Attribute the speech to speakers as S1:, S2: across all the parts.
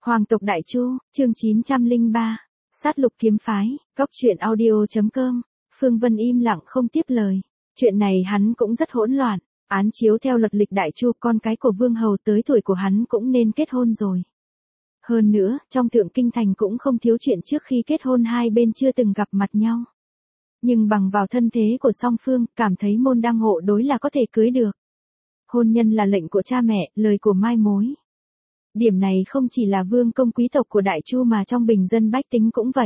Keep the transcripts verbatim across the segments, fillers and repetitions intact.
S1: Hoàng tộc Đại Chu, chương chín trăm lẻ ba, sát lục kiếm phái, góc truyện audio.com, Phương Vân im lặng không tiếp lời. Chuyện này hắn cũng rất hỗn loạn, án chiếu theo luật lịch Đại Chu con cái của Vương Hầu tới tuổi của hắn cũng nên kết hôn rồi. Hơn nữa, trong Thượng Kinh Thành cũng không thiếu chuyện trước khi kết hôn hai bên chưa từng gặp mặt nhau. Nhưng bằng vào thân thế của song phương, cảm thấy môn đăng hộ đối là có thể cưới được. Hôn nhân là lệnh của cha mẹ, lời của mai mối. Điểm này không chỉ là vương công quý tộc của Đại Chu mà trong bình dân bách tính cũng vậy.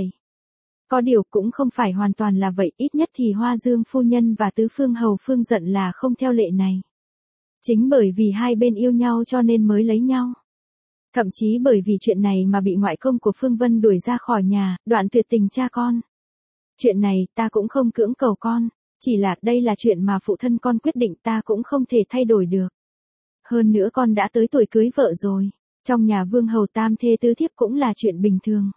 S1: Có điều cũng không phải hoàn toàn là vậy, ít nhất thì Hoa Dương phu nhân và tứ phương hầu phương giận là không theo lệ này. Chính bởi vì hai bên yêu nhau cho nên mới lấy nhau. Thậm chí bởi vì chuyện này mà bị ngoại công của Phương Vân đuổi ra khỏi nhà, đoạn tuyệt tình cha con. Chuyện này ta cũng không cưỡng cầu con, chỉ là đây là chuyện mà phụ thân con quyết định, ta cũng không thể thay đổi được. Hơn nữa con đã tới tuổi cưới vợ rồi, trong nhà Vương Hầu tam thê tứ thiếp cũng là chuyện bình thường.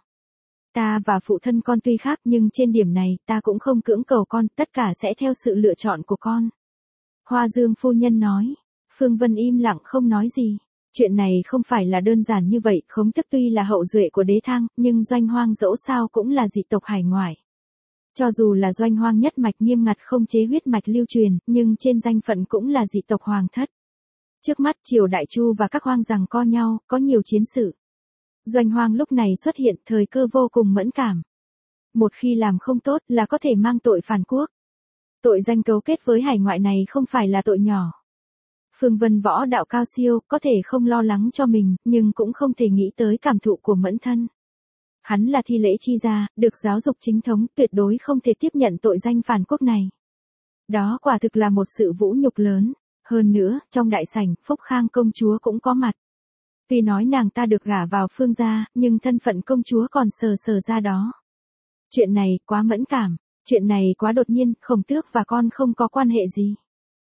S1: Ta và phụ thân con tuy khác nhưng trên điểm này ta cũng không cưỡng cầu con, tất cả sẽ theo sự lựa chọn của con. Hoa Dương phu nhân nói. Phương Vân im lặng không nói gì. Chuyện này không phải là đơn giản như vậy, Khổng Tước tuy là hậu duệ của Đế Thang, nhưng Doanh Hoang dẫu sao cũng là dị tộc hải ngoại. Cho dù là Doanh Hoang nhất mạch nghiêm ngặt không chế huyết mạch lưu truyền, nhưng trên danh phận cũng là dị tộc hoàng thất. Trước mắt triều Đại Chu và các hoang giằng co nhau, có nhiều chiến sự. Doanh Hoang lúc này xuất hiện, thời cơ vô cùng mẫn cảm. Một khi làm không tốt là có thể mang tội phản quốc. Tội danh cấu kết với hải ngoại này không phải là tội nhỏ. Phương Vân võ đạo cao siêu, có thể không lo lắng cho mình, nhưng cũng không thể nghĩ tới cảm thụ của mẫn thân. Hắn là thi lễ chi gia, được giáo dục chính thống, tuyệt đối không thể tiếp nhận tội danh phản quốc này. Đó quả thực là một sự vũ nhục lớn. Hơn nữa, trong đại sảnh, Phúc Khang công chúa cũng có mặt. Tuy nói nàng ta được gả vào Phương gia, nhưng thân phận công chúa còn sờ sờ ra đó. Chuyện này quá mẫn cảm, chuyện này quá đột nhiên, Khổng Tước và con không có quan hệ gì.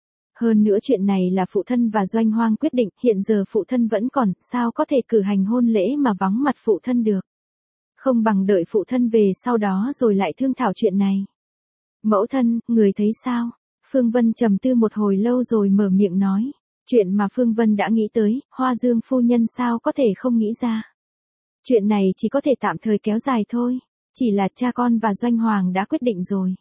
S1: Hơn nữa chuyện này là phụ thân và Doanh Hoang quyết định, hiện giờ phụ thân vẫn còn, sao có thể cử hành hôn lễ mà vắng mặt phụ thân được. Không bằng đợi phụ thân về sau đó rồi lại thương thảo chuyện này. Mẫu thân, người thấy sao? Phương Vân trầm tư một hồi lâu rồi mở miệng nói. Chuyện mà Phương Vân đã nghĩ tới, Hoa Dương phu nhân sao có thể không nghĩ ra. Chuyện này chỉ có thể tạm thời kéo dài thôi. Chỉ là cha con và Doanh Hoàng đã quyết định rồi.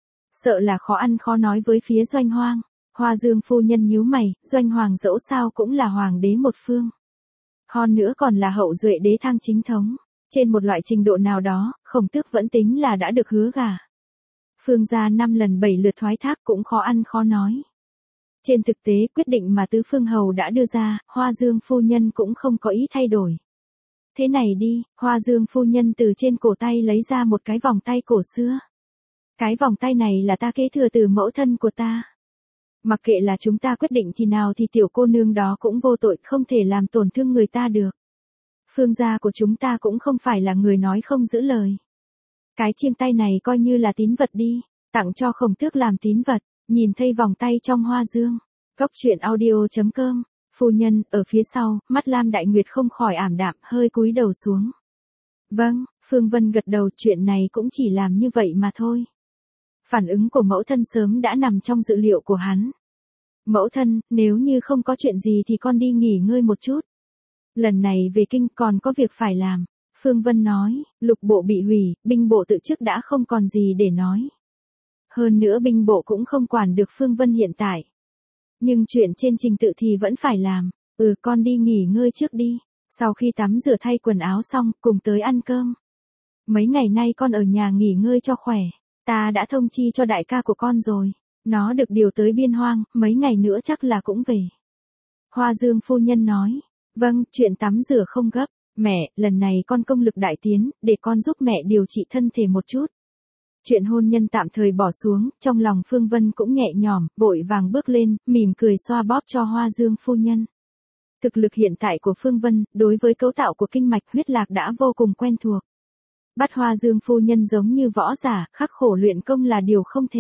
S1: Sợ là khó ăn khó nói với phía Doanh Hoang. Hoa Dương phu nhân nhíu mày, Doanh Hoàng dẫu sao cũng là hoàng đế một phương. Hơn nữa còn là hậu duệ Đế Thang chính thống. Trên một loại trình độ nào đó, Khổng Tước vẫn tính là đã được hứa gả. Phương gia năm lần bảy lượt thoái thác cũng khó ăn khó nói. Trên thực tế quyết định mà tứ phương hầu đã đưa ra, Hoa Dương phu nhân cũng không có ý thay đổi. Thế này đi, Hoa Dương phu nhân từ trên cổ tay lấy ra một cái vòng tay cổ xưa. Cái vòng tay này là ta kế thừa từ mẫu thân của ta. Mặc kệ là chúng ta quyết định thì nào thì tiểu cô nương đó cũng vô tội, không thể làm tổn thương người ta được. Phương gia của chúng ta cũng không phải là người nói không giữ lời. Cái chiêng tay này coi như là tín vật đi, tặng cho Khổng Tước làm tín vật. Nhìn thấy vòng tay trong Hoa Dương. Góc truyện audio.com. Phu nhân, ở phía sau, mắt Lam Đại Nguyệt không khỏi ảm đạm, hơi cúi đầu xuống. Vâng, Phương Vân gật đầu, chuyện này cũng chỉ làm như vậy mà thôi. Phản ứng của mẫu thân sớm đã nằm trong dự liệu của hắn. Mẫu thân, nếu như không có chuyện gì thì con đi nghỉ ngơi một chút. Lần này về kinh còn có việc phải làm. Phương Vân nói, lục bộ bị hủy, binh bộ tự chức đã không còn gì để nói. Hơn nữa binh bộ cũng không quản được Phương Vân hiện tại. Nhưng chuyện trên trình tự thì vẫn phải làm. Ừ, con đi nghỉ ngơi trước đi. Sau khi tắm rửa thay quần áo xong, cùng tới ăn cơm. Mấy ngày nay con ở nhà nghỉ ngơi cho khỏe. Ta đã thông chi cho đại ca của con rồi. Nó được điều tới biên hoang, mấy ngày nữa chắc là cũng về. Hoa Dương phu nhân nói. Vâng, chuyện tắm rửa không gấp. Mẹ, lần này con công lực đại tiến, để con giúp mẹ điều trị thân thể một chút. Chuyện hôn nhân tạm thời bỏ xuống, trong lòng Phương Vân cũng nhẹ nhõm, vội vàng bước lên, mỉm cười xoa bóp cho Hoa Dương phu nhân. Thực lực hiện tại của Phương Vân, đối với cấu tạo của kinh mạch huyết lạc đã vô cùng quen thuộc. Bắt Hoa Dương phu nhân giống như võ giả, khắc khổ luyện công là điều không thể.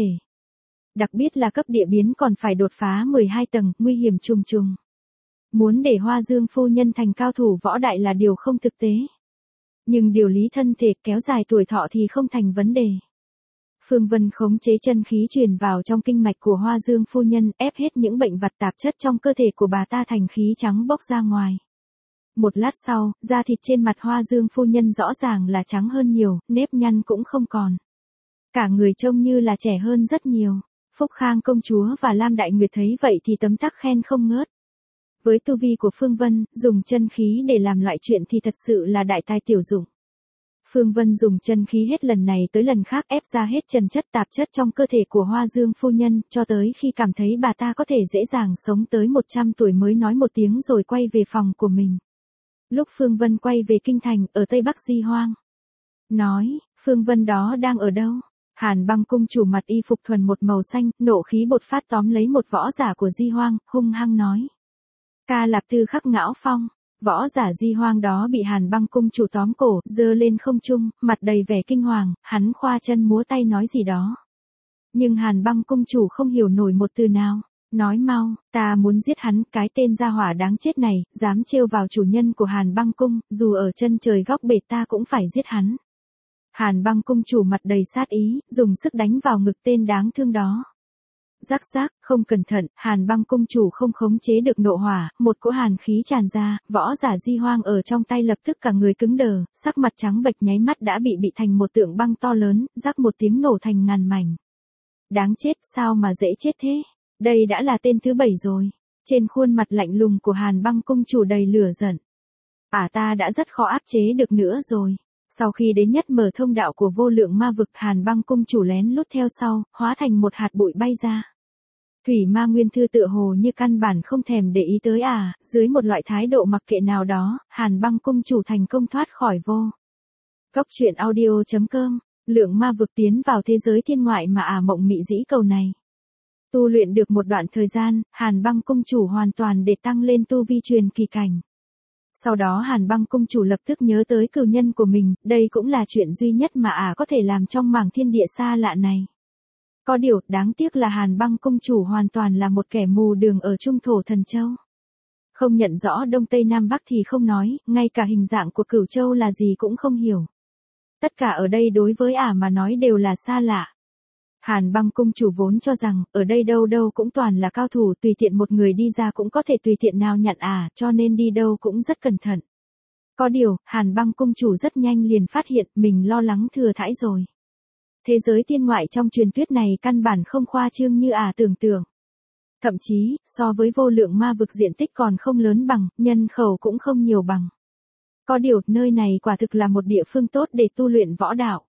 S1: Đặc biệt là cấp địa biến còn phải đột phá mười hai tầng, nguy hiểm trùng trùng. Muốn để Hoa Dương phu nhân thành cao thủ võ đại là điều không thực tế. Nhưng điều lý thân thể kéo dài tuổi thọ thì không thành vấn đề. Phương Vân khống chế chân khí truyền vào trong kinh mạch của Hoa Dương phu nhân, ép hết những bệnh vật tạp chất trong cơ thể của bà ta thành khí trắng bốc ra ngoài. Một lát sau, da thịt trên mặt Hoa Dương phu nhân rõ ràng là trắng hơn nhiều, nếp nhăn cũng không còn. Cả người trông như là trẻ hơn rất nhiều. Phúc Khang công chúa và Lam Đại Nguyệt thấy vậy thì tấm tắc khen không ngớt. Với tu vi của Phương Vân, dùng chân khí để làm loại chuyện thì thật sự là đại tài tiểu dụng. Phương Vân dùng chân khí hết lần này tới lần khác ép ra hết trần chất tạp chất trong cơ thể của Hoa Dương phu nhân, cho tới khi cảm thấy bà ta có thể dễ dàng sống tới một trăm tuổi mới nói một tiếng rồi quay về phòng của mình. Lúc Phương Vân quay về kinh thành, ở Tây Bắc Di Hoang. Nói, Phương Vân đó đang ở đâu? Hàn Băng cung chủ mặt y phục thuần một màu xanh, nộ khí bột phát tóm lấy một võ giả của Di Hoang, hung hăng nói. Ca Lạp Tư khắc ngão phong. Võ giả Di Hoang đó bị Hàn Băng cung chủ tóm cổ, giơ lên không trung, mặt đầy vẻ kinh hoàng, hắn khoa chân múa tay nói gì đó. Nhưng Hàn Băng cung chủ không hiểu nổi một từ nào. Nói mau, ta muốn giết hắn, cái tên gia hỏa đáng chết này, dám trêu vào chủ nhân của Hàn Băng cung, dù ở chân trời góc bể ta cũng phải giết hắn. Hàn Băng cung chủ mặt đầy sát ý, dùng sức đánh vào ngực tên đáng thương đó. Rắc rác, không cẩn thận, Hàn Băng cung chủ không khống chế được nộ hỏa, một cỗ hàn khí tràn ra, võ giả Di Hoang ở trong tay lập tức cả người cứng đờ, sắc mặt trắng bệch nháy mắt đã bị bị thành một tượng băng to lớn, rắc một tiếng nổ thành ngàn mảnh. Đáng chết, sao mà dễ chết thế? Đây đã là tên thứ bảy rồi. Trên khuôn mặt lạnh lùng của Hàn Băng cung chủ đầy lửa giận. À ta đã rất khó áp chế được nữa rồi. Sau khi đến nhất mở thông đạo của vô lượng ma vực, Hàn Băng cung chủ lén lút theo sau, hóa thành một hạt bụi bay ra. Thủy Ma Nguyên Thư tựa hồ như căn bản không thèm để ý tới à, dưới một loại thái độ mặc kệ nào đó, Hàn Băng cung chủ thành công thoát khỏi vô. Cốc truyện audio chấm com, lượng ma vực tiến vào thế giới thiên ngoại mà ả mộng mị dĩ cầu này. Tu luyện được một đoạn thời gian, Hàn Băng cung chủ hoàn toàn để tăng lên tu vi truyền kỳ cảnh. Sau đó Hàn Băng cung chủ lập tức nhớ tới cừu nhân của mình, đây cũng là chuyện duy nhất mà ả có thể làm trong mảng thiên địa xa lạ này. Có điều, đáng tiếc là Hàn Băng cung chủ hoàn toàn là một kẻ mù đường ở trung thổ thần châu. Không nhận rõ đông tây nam bắc thì không nói, ngay cả hình dạng của cửu châu là gì cũng không hiểu. Tất cả ở đây đối với ả mà nói đều là xa lạ. Hàn Băng cung chủ vốn cho rằng, ở đây đâu đâu cũng toàn là cao thủ, tùy tiện một người đi ra cũng có thể tùy tiện nào nhận à, cho nên đi đâu cũng rất cẩn thận. Có điều, Hàn Băng cung chủ rất nhanh liền phát hiện mình lo lắng thừa thãi rồi. Thế giới thiên ngoại trong truyền thuyết này căn bản không khoa trương như à tưởng tượng. Thậm chí, so với vô lượng ma vực diện tích còn không lớn bằng, nhân khẩu cũng không nhiều bằng. Có điều, nơi này quả thực là một địa phương tốt để tu luyện võ đạo.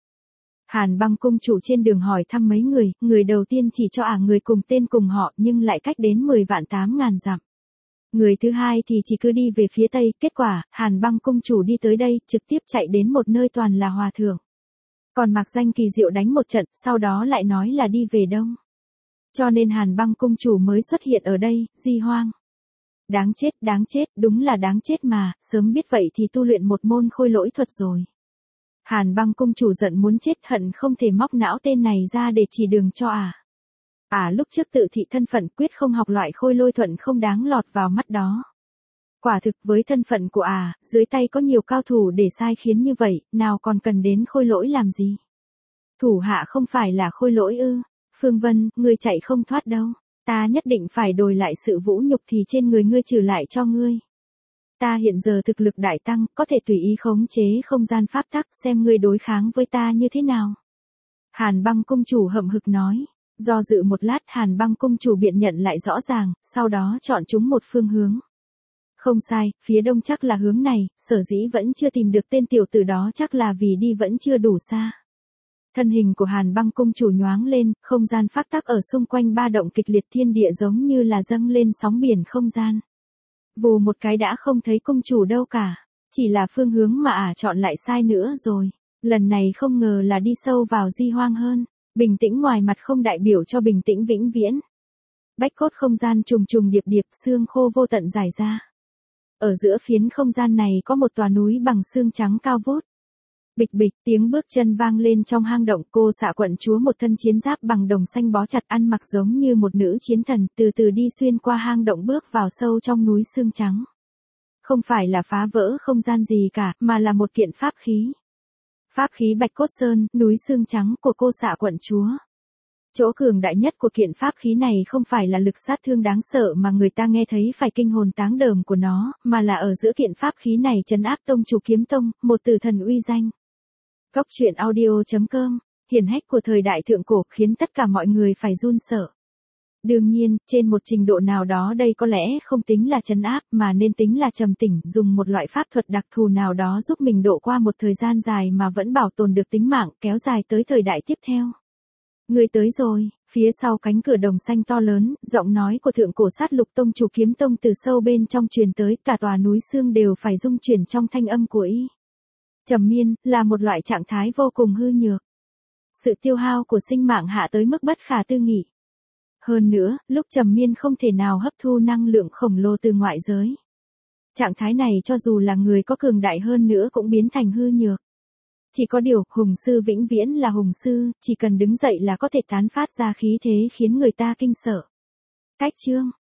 S1: Hàn Băng cung chủ trên đường hỏi thăm mấy người, người đầu tiên chỉ cho ả à người cùng tên cùng họ nhưng lại cách đến mười vạn tám ngàn dặm. Người thứ hai thì chỉ cứ đi về phía tây, kết quả, Hàn Băng cung chủ đi tới đây, trực tiếp chạy đến một nơi toàn là hòa thượng. Còn mặc danh kỳ diệu đánh một trận, sau đó lại nói là đi về đông. Cho nên Hàn Băng cung chủ mới xuất hiện ở đây, Di Hoang. Đáng chết, đáng chết, đúng là đáng chết mà, sớm biết vậy thì tu luyện một môn khôi lỗi thuật rồi. Hàn Băng cung chủ giận muốn chết, hận không thể móc não tên này ra để chỉ đường cho ả. À. Ả lúc trước tự thị thân phận quyết không học loại khôi lôi thuận không đáng lọt vào mắt đó. Quả thực với thân phận của ả, à, dưới tay có nhiều cao thủ để sai khiến như vậy, nào còn cần đến khôi lỗi làm gì. Thủ hạ không phải là khôi lỗi ư? Phương Vân, ngươi chạy không thoát đâu. Ta nhất định phải đòi lại sự vũ nhục thì trên người ngươi trừ lại cho ngươi. Ta hiện giờ thực lực đại tăng, có thể tùy ý khống chế không gian pháp tắc, xem ngươi đối kháng với ta như thế nào. Hàn Băng cung chủ hậm hực nói. Do dự một lát, Hàn Băng cung chủ biện nhận lại rõ ràng, sau đó chọn chúng một phương hướng. Không sai, phía đông chắc là hướng này, sở dĩ vẫn chưa tìm được tên tiểu tử đó chắc là vì đi vẫn chưa đủ xa. Thân hình của Hàn Băng cung chủ nhoáng lên, không gian pháp tắc ở xung quanh ba động kịch liệt, thiên địa giống như là dâng lên sóng biển không gian. Vù một cái đã không thấy cung chủ đâu cả, chỉ là phương hướng mà ả chọn lại sai nữa rồi. Lần này không ngờ là đi sâu vào Di Hoang hơn. Bình tĩnh ngoài mặt không đại biểu cho bình tĩnh vĩnh viễn. Bách cốt không gian trùng trùng điệp điệp, xương khô vô tận dài ra. Ở giữa phiến không gian này có một tòa núi bằng xương trắng cao vút. Bịch bịch, tiếng bước chân vang lên trong hang động, cô xạ quận chúa một thân chiến giáp bằng đồng xanh bó chặt, ăn mặc giống như một nữ chiến thần, từ từ đi xuyên qua hang động bước vào sâu trong núi xương trắng. Không phải là phá vỡ không gian gì cả, mà là một kiện pháp khí. Pháp khí Bạch Cốt Sơn, núi xương trắng của cô xạ quận chúa. Chỗ cường đại nhất của kiện pháp khí này không phải là lực sát thương đáng sợ mà người ta nghe thấy phải kinh hồn táng đờm của nó, mà là ở giữa kiện pháp khí này trấn áp tông chủ kiếm tông, một tử thần uy danh. Góc truyện audio chấm com, hiển hách của thời đại thượng cổ khiến tất cả mọi người phải run sợ. Đương nhiên, trên một trình độ nào đó đây có lẽ không tính là trấn áp mà nên tính là trầm tỉnh, dùng một loại pháp thuật đặc thù nào đó giúp mình độ qua một thời gian dài mà vẫn bảo tồn được tính mạng, kéo dài tới thời đại tiếp theo. Người tới rồi, phía sau cánh cửa đồng xanh to lớn, giọng nói của thượng cổ sát lục tông chủ kiếm tông từ sâu bên trong truyền tới, cả tòa núi xương đều phải rung chuyển trong thanh âm của y. Trầm miên, là một loại trạng thái vô cùng hư nhược. Sự tiêu hao của sinh mạng hạ tới mức bất khả tư nghị. Hơn nữa, lúc trầm miên không thể nào hấp thu năng lượng khổng lồ từ ngoại giới. Trạng thái này cho dù là người có cường đại hơn nữa cũng biến thành hư nhược. Chỉ có điều, hùng sư vĩnh viễn là hùng sư, chỉ cần đứng dậy là có thể tán phát ra khí thế khiến người ta kinh sợ. Cách chương